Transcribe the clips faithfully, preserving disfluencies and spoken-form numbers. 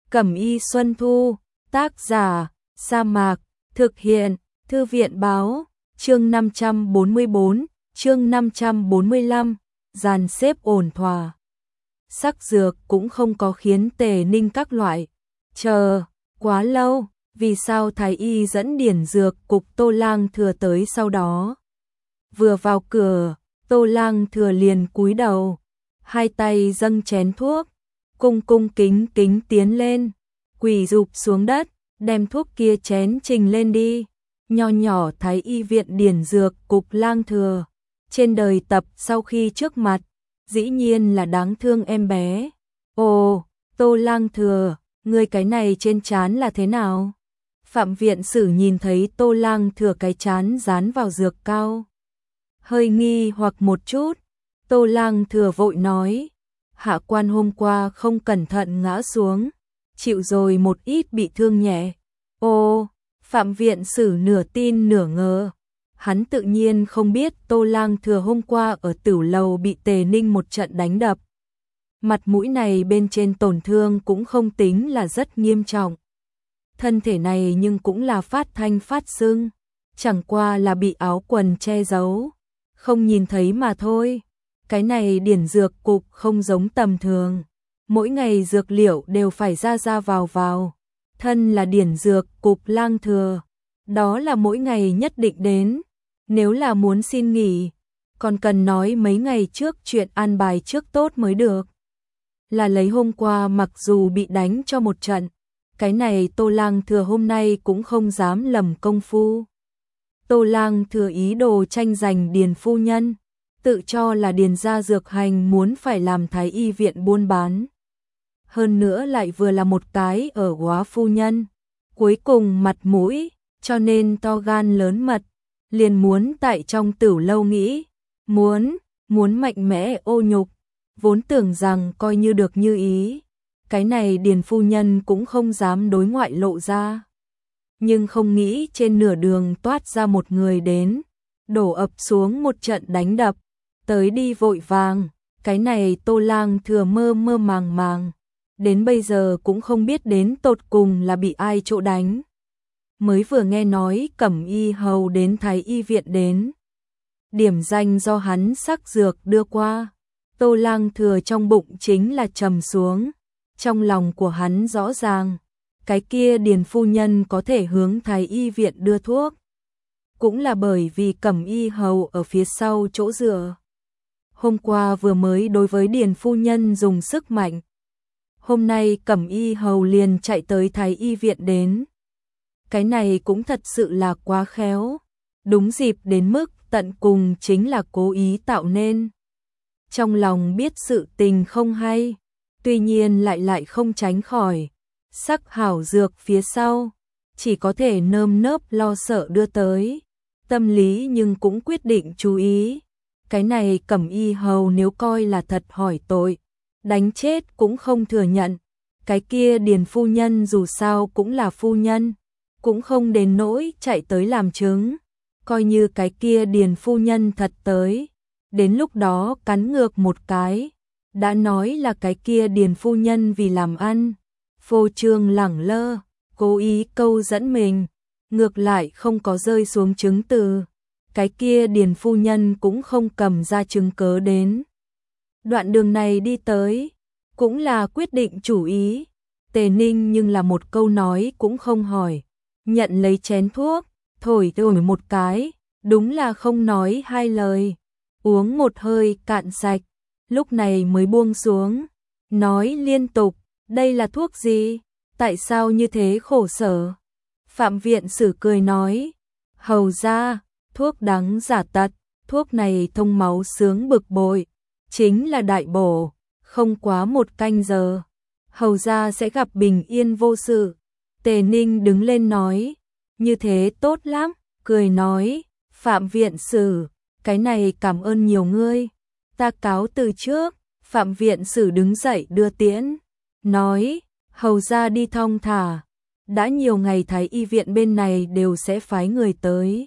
Cẩm y Xuân Thu, tác giả, Sa Mạc, thực hiện, Thư viện báo, chương năm trăm bốn mươi bốn, chương năm trăm bốn mươi lăm, dàn xếp ổn thỏa. Sắc dược cũng không có khiến Tề Ninh các loại chờ quá lâu, vì sao thái y dẫn điển dược cục Tô Lang Thừa tới sau đó. Vừa vào cửa, Tô Lang Thừa liền cúi đầu, hai tay dâng chén thuốc, cung cung kính kính tiến lên, quỳ rụp xuống đất, đem thuốc kia chén trình lên đi. Nho nhỏ thái y viện điển dược cục Lang Thừa, trên đời tập sau khi trước mặt, dĩ nhiên là đáng thương em bé. Ồ, Tô Lang Thừa, ngươi cái này trên trán là thế nào? Phạm viện sử nhìn thấy Tô Lang Thừa cái trán dán vào dược cao, hơi nghi hoặc một chút. Tô Lang Thừa vội nói, hạ quan hôm qua không cẩn thận ngã xuống, chịu rồi một ít bị thương nhẹ. Ồ, Phạm viện sử nửa tin nửa ngờ. Hắn tự nhiên không biết Tô Lang Thừa hôm qua ở Tửu Lầu bị Tề Ninh một trận đánh đập. Mặt mũi này bên trên tổn thương cũng không tính là rất nghiêm trọng. Thân thể này nhưng cũng là phát thanh phát sưng, chẳng qua là bị áo quần che giấu, không nhìn thấy mà thôi. Cái này điển dược cục không giống tầm thường, mỗi ngày dược liệu đều phải ra ra vào vào. Thân là điển dược cục Lang Thừa, đó là mỗi ngày nhất định đến. Nếu là muốn xin nghỉ, còn cần nói mấy ngày trước chuyện an bài trước tốt mới được. Là lấy hôm qua mặc dù bị đánh cho một trận, cái này Tô Lang Thừa hôm nay cũng không dám lầm công phu. Tô Lang Thừa ý đồ tranh giành điền phu nhân, tự cho là điền gia dược hành muốn phải làm thái y viện buôn bán. Hơn nữa lại vừa là một cái ở góa phu nhân, cuối cùng mặt mũi, cho nên to gan lớn mật, liền muốn tại trong Tửu Lâu nghĩ, muốn, muốn mạnh mẽ ô nhục, vốn tưởng rằng coi như được như ý. Cái này điền phu nhân cũng không dám đối ngoại lộ ra. Nhưng không nghĩ trên nửa đường toát ra một người đến, đổ ập xuống một trận đánh đập, tới đi vội vàng. Cái này Tô Lang Thừa mơ mơ màng màng, đến bây giờ cũng không biết đến tột cùng là bị ai chỗ đánh. Mới vừa nghe nói Cẩm y hầu đến thái y viện đến, điểm danh do hắn sắc dược đưa qua, Tô Lang Thừa trong bụng chính là trầm xuống. Trong lòng của hắn rõ ràng, cái kia điền phu nhân có thể hướng thái y viện đưa thuốc, cũng là bởi vì Cẩm y hầu ở phía sau chỗ dựa. Hôm qua vừa mới đối với điền phu nhân dùng sức mạnh, hôm nay Cẩm y hầu liền chạy tới thái y viện đến. Cái này cũng thật sự là quá khéo, đúng dịp đến mức tận cùng chính là cố ý tạo nên. Trong lòng biết sự tình không hay, tuy nhiên lại lại không tránh khỏi, sắc hảo dược phía sau, chỉ có thể nơm nớp lo sợ đưa tới. Tâm lý nhưng cũng quyết định chú ý, cái này Cẩm y hầu nếu coi là thật hỏi tội, đánh chết cũng không thừa nhận. Cái kia điền phu nhân dù sao cũng là phu nhân, cũng không đến nỗi chạy tới làm chứng. Coi như cái kia điền phu nhân thật tới, đến lúc đó cắn ngược một cái, đã nói là cái kia điền phu nhân vì làm ăn, phô trương lẳng lơ, cố ý câu dẫn mình, ngược lại không có rơi xuống chứng từ. Cái kia điền phu nhân cũng không cầm ra chứng cớ đến. Đoạn đường này đi tới, cũng là quyết định chủ ý. Tề Ninh nhưng là một câu nói cũng không hỏi, nhận lấy chén thuốc, thổi thổi một cái, đúng là không nói hai lời, uống một hơi cạn sạch, lúc này mới buông xuống, nói liên tục, đây là thuốc gì, tại sao như thế khổ sở. Phạm viện sử cười nói, hầu ra, thuốc đắng giả tật, thuốc này thông máu sướng bực bội, chính là đại bổ, không quá một canh giờ, hầu ra sẽ gặp bình yên vô sự. Tề Ninh đứng lên nói, như thế tốt lắm, cười nói, Phạm viện sử, cái này cảm ơn nhiều ngươi, ta cáo từ trước. Phạm viện sử đứng dậy đưa tiễn, nói, hầu ra đi thong thả, đã nhiều ngày thái y viện bên này đều sẽ phái người tới,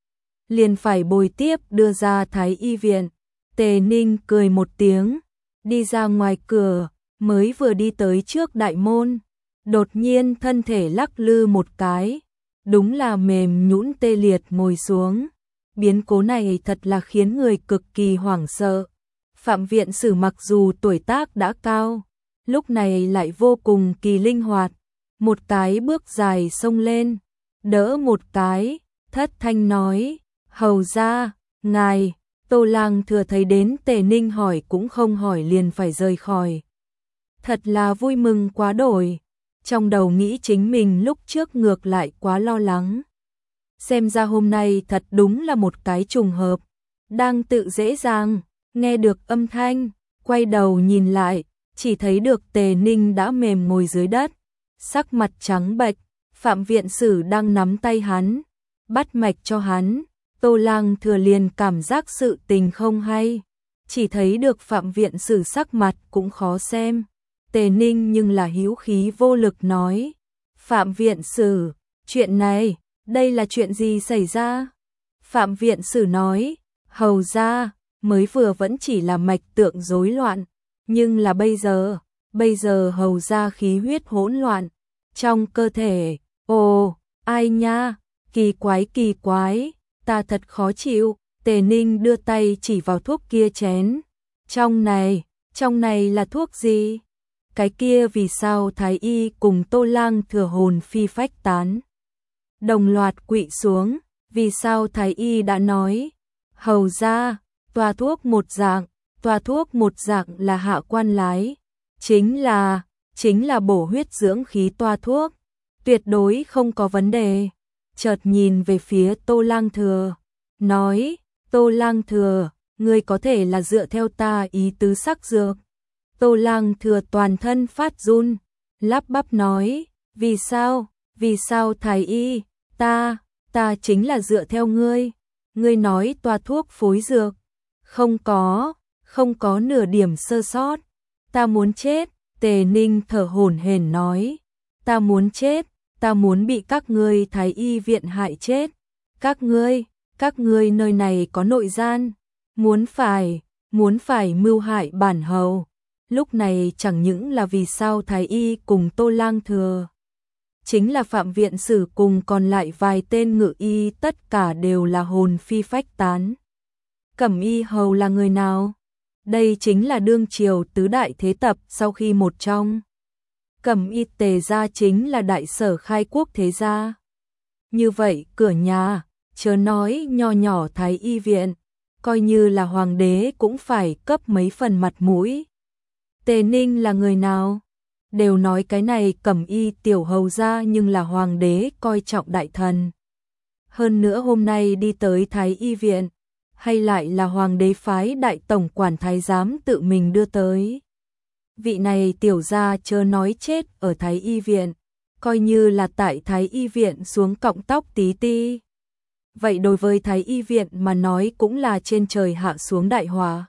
liền phải bồi tiếp đưa ra thái y viện. Tề Ninh cười một tiếng, đi ra ngoài cửa, mới vừa đi tới trước đại môn, đột nhiên thân thể lắc lư một cái, đúng là mềm nhũn tê liệt ngồi xuống. Biến cố này thật là khiến người cực kỳ hoảng sợ. Phạm Viện Sử mặc dù tuổi tác đã cao, lúc này lại vô cùng kỳ linh hoạt, một cái bước dài xông lên, đỡ một cái, thất thanh nói, hầu ra, ngài. Tô Lang Thừa thấy đến Tề Ninh hỏi cũng không hỏi liền phải rời khỏi. Thật là vui mừng quá đổi, trong đầu nghĩ chính mình lúc trước ngược lại quá lo lắng. Xem ra hôm nay thật đúng là một cái trùng hợp, đang tự dễ dàng, nghe được âm thanh, quay đầu nhìn lại, chỉ thấy được Tề Ninh đã mềm ngồi dưới đất, sắc mặt trắng bệch, Phạm Viện Sử đang nắm tay hắn, bắt mạch cho hắn. Tô Lang Thừa liền cảm giác sự tình không hay, chỉ thấy được Phạm Viện Sử sắc mặt cũng khó xem. Tề Ninh nhưng là hữu khí vô lực nói, Phạm Viện Sử, chuyện này, đây là chuyện gì xảy ra? Phạm Viện Sử nói, hầu ra, mới vừa vẫn chỉ là mạch tượng rối loạn, nhưng là bây giờ, bây giờ hầu ra khí huyết hỗn loạn, trong cơ thể, ồ, ai nha, kỳ quái kỳ quái. Ta thật khó chịu. Tề Ninh đưa tay chỉ vào thuốc kia chén. Trong này, trong này là thuốc gì? Cái kia vì sao Thái Y cùng Tô Lang Thừa hồn phi phách tán? Đồng loạt quỵ xuống, vì sao Thái Y đã nói? Hầu ra, toa thuốc một dạng, toa thuốc một dạng là hạ quan lái. Chính là, chính là bổ huyết dưỡng khí toa thuốc. Tuyệt đối không có vấn đề. Chợt nhìn về phía Tô Lang Thừa, nói, Tô Lang Thừa, ngươi có thể là dựa theo ta ý tứ sắc dược. Tô Lang Thừa toàn thân phát run, lắp bắp nói, vì sao, vì sao Thái Y, ta, ta chính là dựa theo ngươi, ngươi nói toa thuốc phối dược, không có, không có nửa điểm sơ sót, ta muốn chết. Tề Ninh thở hổn hển nói, ta muốn chết. Ta muốn bị các ngươi Thái Y viện hại chết. Các ngươi, các ngươi nơi này có nội gian, muốn phải, muốn phải mưu hại bản hầu. Lúc này chẳng những là vì sao Thái Y cùng Tô Lang Thừa, chính là Phạm Viện Sử cùng còn lại vài tên ngự y tất cả đều là hồn phi phách tán. Cẩm Y hầu là người nào? Đây chính là đương triều tứ đại thế tập sau khi một trong. Cẩm Y Tề gia chính là đại sở khai quốc thế gia. Như vậy cửa nhà, chớ nói nho nhỏ Thái Y viện, coi như là hoàng đế cũng phải cấp mấy phần mặt mũi. Tề Ninh là người nào? Đều nói cái này Cẩm Y tiểu hầu gia nhưng là hoàng đế coi trọng đại thần. Hơn nữa hôm nay đi tới Thái Y viện, hay lại là hoàng đế phái đại tổng quản thái giám tự mình đưa tới. Vị này tiểu gia chớ nói chết ở Thái Y viện, coi như là tại Thái Y viện xuống cọng tóc tí ti. Vậy đối với Thái Y viện mà nói cũng là trên trời hạ xuống đại họa.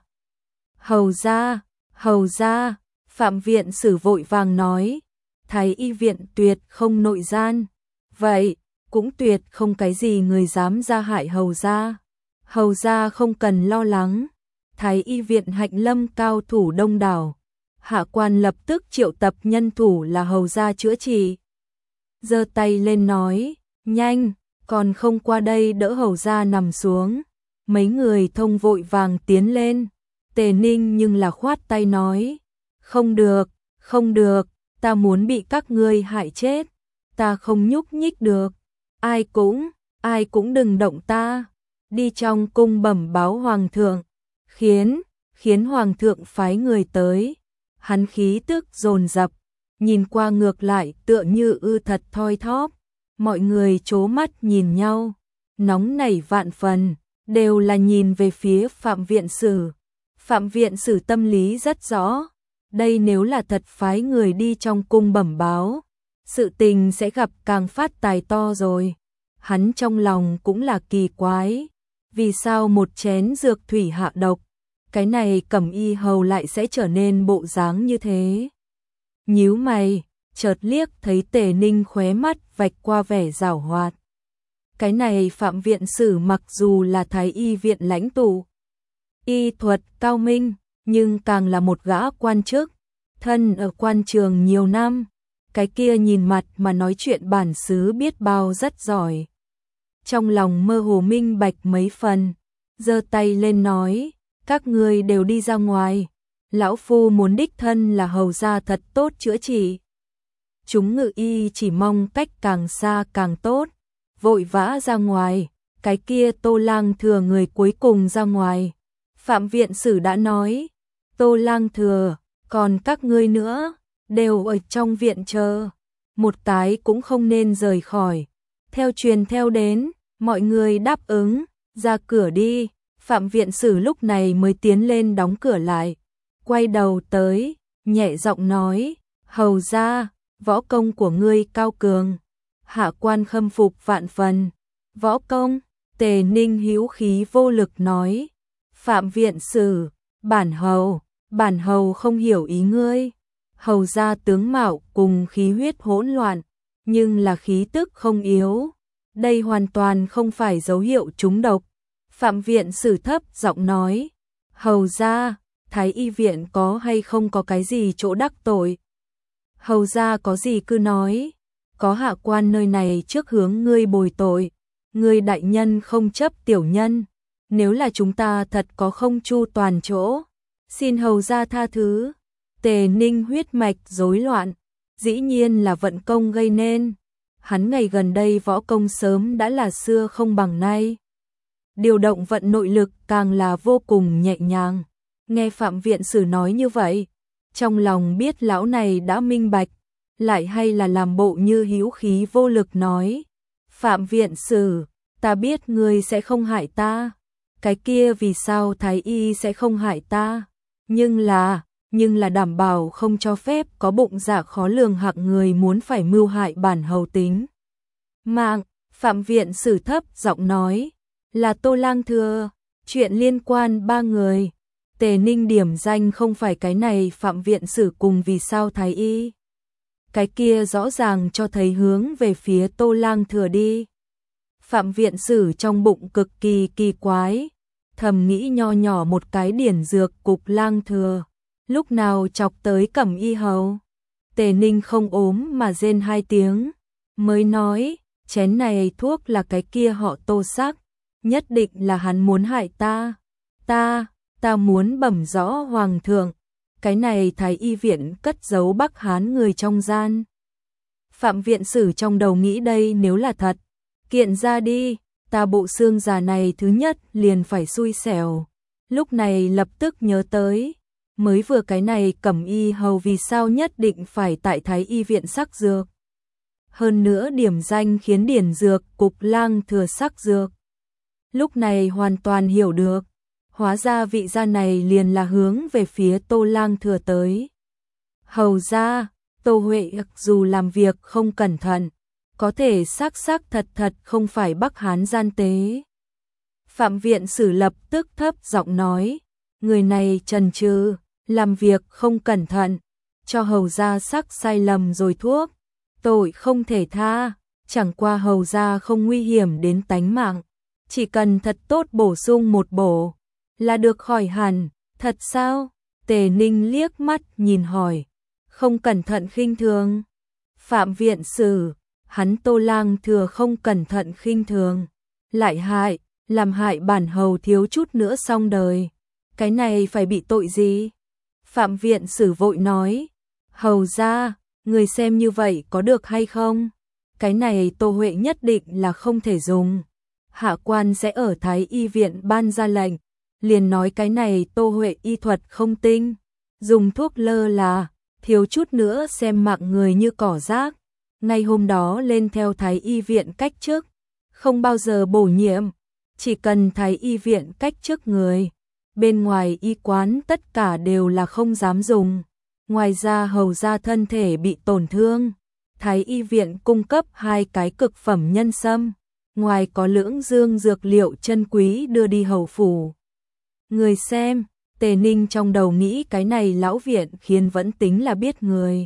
Hầu gia, hầu gia, Phạm Viện Sử vội vàng nói, Thái Y viện tuyệt không nội gian, vậy cũng tuyệt không cái gì người dám ra hại hầu gia. Hầu gia không cần lo lắng, Thái Y viện hạnh lâm cao thủ đông đảo. Hạ quan lập tức triệu tập nhân thủ là hầu gia chữa trị. Giơ tay lên nói, nhanh, còn không qua đây đỡ hầu gia nằm xuống. Mấy người thông vội vàng tiến lên. Tề Ninh nhưng là khoát tay nói, không được, không được, ta muốn bị các ngươi hại chết, ta không nhúc nhích được. Ai cũng, ai cũng đừng động ta. Đi trong cung bẩm báo hoàng thượng, khiến, khiến hoàng thượng phái người tới. Hắn khí tức dồn dập, nhìn qua ngược lại tựa như ư thật thoi thóp. Mọi người trố mắt nhìn nhau, nóng nảy vạn phần, đều là nhìn về phía Phạm Viện Sử. Phạm Viện Sử tâm lý rất rõ, đây nếu là thật phái người đi trong cung bẩm báo, sự tình sẽ gặp càng phát tài to rồi. Hắn trong lòng cũng là kỳ quái, vì sao một chén dược thủy hạ độc, cái này Cẩm Y hầu lại sẽ trở nên bộ dáng như thế. Nhíu mày, chợt liếc thấy Tề Ninh khóe mắt vạch qua vẻ giảo hoạt. Cái này Phạm Viện Sử mặc dù là Thái Y viện lãnh tụ, y thuật cao minh, nhưng càng là một gã quan chức, thân ở quan trường nhiều năm, cái kia nhìn mặt mà nói chuyện bản xứ biết bao rất giỏi. Trong lòng mơ hồ minh bạch mấy phần, giơ tay lên nói, các ngươi đều đi ra ngoài, lão phu muốn đích thân là hầu gia thật tốt chữa trị. Chúng ngự y chỉ mong cách càng xa càng tốt, vội vã ra ngoài, cái kia Tô Lang Thừa người cuối cùng ra ngoài. Phạm viện sử đã nói, Tô Lang Thừa, còn các ngươi nữa, đều ở trong viện chờ, một cái cũng không nên rời khỏi. Theo truyền theo đến, mọi người đáp ứng, ra cửa đi. Phạm viện sử lúc này mới tiến lên đóng cửa lại, quay đầu tới, nhẹ giọng nói, hầu gia, võ công của ngươi cao cường. Hạ quan khâm phục vạn phần. Võ công? Tề Ninh hữu khí vô lực nói. Phạm viện sử, bản hầu, bản hầu không hiểu ý ngươi. Hầu gia tướng mạo cùng khí huyết hỗn loạn, nhưng là khí tức không yếu. Đây hoàn toàn không phải dấu hiệu trúng độc. Phạm viện sử thấp giọng nói, hầu gia, thái y viện có hay không có cái gì chỗ đắc tội? Hầu gia có gì cứ nói, có hạ quan nơi này trước hướng ngươi bồi tội, ngươi đại nhân không chấp tiểu nhân, nếu là chúng ta thật có không chu toàn chỗ, xin hầu gia tha thứ. Tề Ninh huyết mạch rối loạn, dĩ nhiên là vận công gây nên, hắn ngày gần đây võ công sớm đã là xưa không bằng nay. Điều động vận nội lực càng là vô cùng nhẹ nhàng. Nghe Phạm viện sử nói như vậy, trong lòng biết lão này đã minh bạch, lại hay là làm bộ như hữu khí vô lực nói. Phạm viện sử, ta biết ngươi sẽ không hại ta. Cái kia vì sao thái y sẽ không hại ta? Nhưng là, nhưng là đảm bảo không cho phép có bụng dạ khó lường hạng người muốn phải mưu hại bản hầu tính mạng. Phạm viện sử thấp giọng nói, là Tô Lang Thừa, chuyện liên quan ba người. Tề Ninh điểm danh không phải cái này Phạm viện sử cùng vì sao thái y. Cái kia rõ ràng cho thấy hướng về phía Tô Lang Thừa đi. Phạm viện sử trong bụng cực kỳ kỳ quái, thầm nghĩ nho nhỏ một cái điển dược cục Lang Thừa, lúc nào chọc tới Cẩm Y hầu. Tề Ninh không ốm mà rên hai tiếng, mới nói, chén này thuốc là cái kia họ Tô sắc, nhất định là hắn muốn hại ta. Ta, ta muốn bẩm rõ hoàng thượng, cái này thái y viện cất giấu Bắc Hán người trong gian. Phạm viện sử trong đầu nghĩ đây nếu là thật, kiện ra đi, ta bộ xương già này thứ nhất liền phải xui xẻo. Lúc này lập tức nhớ tới, mới vừa cái này Cẩm Y hầu vì sao nhất định phải tại thái y viện sắc dược. Hơn nữa điểm danh khiến điển dược cục Lang Thừa sắc dược. Lúc này hoàn toàn hiểu được, hóa ra vị gia này liền là hướng về phía Tô Lang Thừa tới. Hầu gia, Tô Huệ dù làm việc không cẩn thận, có thể xác xác thật thật không phải Bắc Hán gian tế. Phạm viện sử lập tức thấp giọng nói, người này trần trừ, làm việc không cẩn thận, cho hầu gia sắc sai lầm rồi thuốc, tội không thể tha, chẳng qua hầu gia không nguy hiểm đến tánh mạng, chỉ cần thật tốt bổ sung một bổ, là được khỏi hẳn. Thật sao? Tề Ninh liếc mắt nhìn hỏi, không cẩn thận khinh thường. Phạm viện sử, hắn Tô Lang Thừa không cẩn thận khinh thường, lại hại, làm hại bản hầu thiếu chút nữa xong đời, cái này phải bị tội gì? Phạm viện sử vội nói, hầu gia, người xem như vậy có được hay không? Cái này Tô Huệ nhất định là không thể dùng. Hạ quan sẽ ở thái y viện ban ra lệnh, liền nói cái này Tô Huệ y thuật không tinh, dùng thuốc lơ là, thiếu chút nữa xem mạng người như cỏ rác. Ngay hôm đó lên theo thái y viện cách chức, không bao giờ bổ nhiệm, chỉ cần thái y viện cách chức người, bên ngoài y quán tất cả đều là không dám dùng. Ngoài ra hầu gia thân thể bị tổn thương, thái y viện cung cấp hai cái cực phẩm nhân sâm, ngoài có lưỡng dương dược liệu chân quý đưa đi hầu phủ. Người xem, Tề Ninh trong đầu nghĩ cái này lão viện khiến vẫn tính là biết người.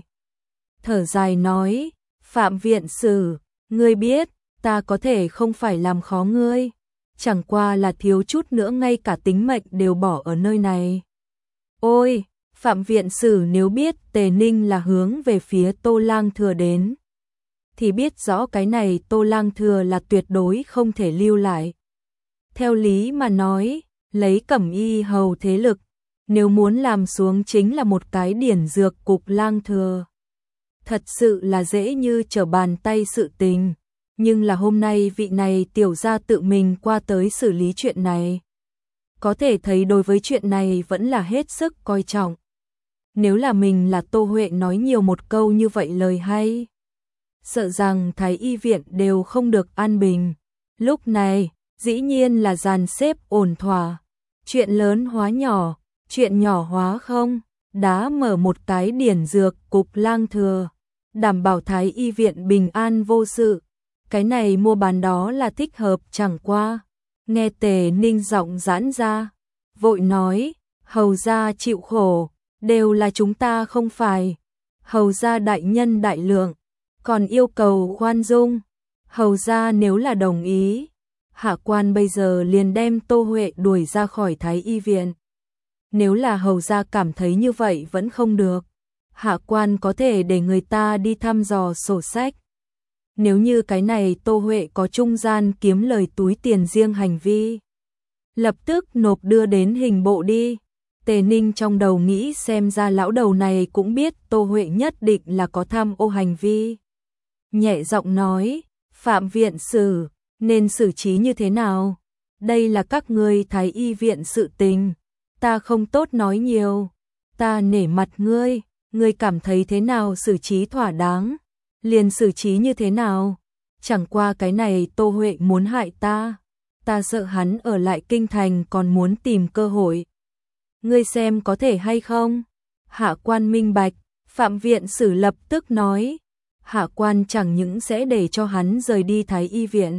Thở dài nói, Phạm viện sử, ngươi biết, ta có thể không phải làm khó ngươi, chẳng qua là thiếu chút nữa ngay cả tính mệnh đều bỏ ở nơi này. Ôi, Phạm viện sử nếu biết Tề Ninh là hướng về phía Tô Lang Thừa đến, thì biết rõ cái này Tô Lang Thừa là tuyệt đối không thể lưu lại. Theo lý mà nói, lấy Cẩm Y hầu thế lực, nếu muốn làm xuống chính là một cái điển dược cục Lang Thừa. Thật sự là dễ như trở bàn tay sự tình, nhưng là hôm nay vị này tiểu gia tự mình qua tới xử lý chuyện này. Có thể thấy đối với chuyện này vẫn là hết sức coi trọng. Nếu là mình là Tô Huệ nói nhiều một câu như vậy lời hay, sợ rằng Thái Y viện đều không được an bình. Lúc này, dĩ nhiên là dàn xếp ổn thỏa, chuyện lớn hóa nhỏ, chuyện nhỏ hóa không, đã mở một cái điển dược cục Lang Thừa, đảm bảo Thái Y viện bình an vô sự. Cái này mua bán đó là thích hợp chẳng qua. Nghe Tề Ninh giọng giãn ra, vội nói, hầu gia chịu khổ, đều là chúng ta không phải. Hầu gia đại nhân đại lượng, còn yêu cầu khoan dung. Hầu gia nếu là đồng ý, hạ quan bây giờ liền đem Tô Huệ đuổi ra khỏi Thái Y viện. Nếu là hầu gia cảm thấy như vậy vẫn không được, hạ quan có thể để người ta đi thăm dò sổ sách. Nếu như cái này Tô Huệ có trung gian kiếm lời túi tiền riêng hành vi, lập tức nộp đưa đến hình bộ đi. Tề Ninh trong đầu nghĩ xem ra lão đầu này cũng biết Tô Huệ nhất định là có tham ô hành vi. Nhẹ giọng nói, Phạm viện sử, nên xử trí như thế nào? Đây là các ngươi Thái Y viện sự tình, ta không tốt nói nhiều, ta nể mặt ngươi, ngươi cảm thấy thế nào xử trí thỏa đáng, liền xử trí như thế nào. Chẳng qua cái này Tô Huệ muốn hại ta, ta sợ hắn ở lại kinh thành còn muốn tìm cơ hội. Ngươi xem có thể hay không? Hạ quan minh bạch. Phạm viện sử lập tức nói, hạ quan chẳng những sẽ để cho hắn rời đi Thái Y viện,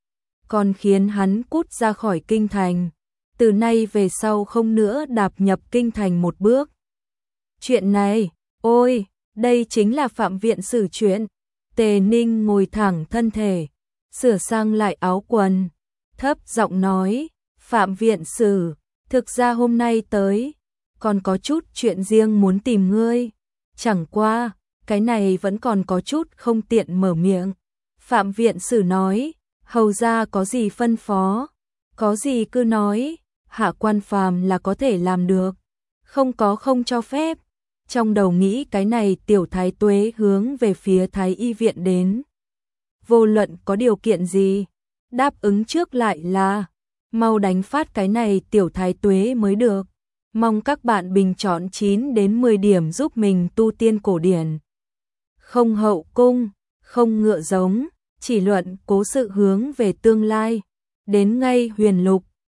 còn khiến hắn cút ra khỏi kinh thành, từ nay về sau không nữa đạp nhập kinh thành một bước. Chuyện này, ôi, đây chính là Phạm viện sử chuyện. Tề Ninh ngồi thẳng thân thể, sửa sang lại áo quần, thấp giọng nói, Phạm viện sử, thực ra hôm nay tới, còn có chút chuyện riêng muốn tìm ngươi. Chẳng qua, cái này vẫn còn có chút không tiện mở miệng. Phạm viện sử nói, hầu gia có gì phân phó, có gì cứ nói, hạ quan phàm là có thể làm được, không có không cho phép. Trong đầu nghĩ cái này tiểu thái tuế hướng về phía Thái Y viện đến, vô luận có điều kiện gì, đáp ứng trước lại là mau đánh phát cái này tiểu thái tuế mới được. Mong các bạn bình chọn chín đến mười điểm giúp mình tu tiên cổ điển. Không hậu cung, không ngựa giống, chỉ luận cố sự hướng về tương lai. Đến ngay huyền lục,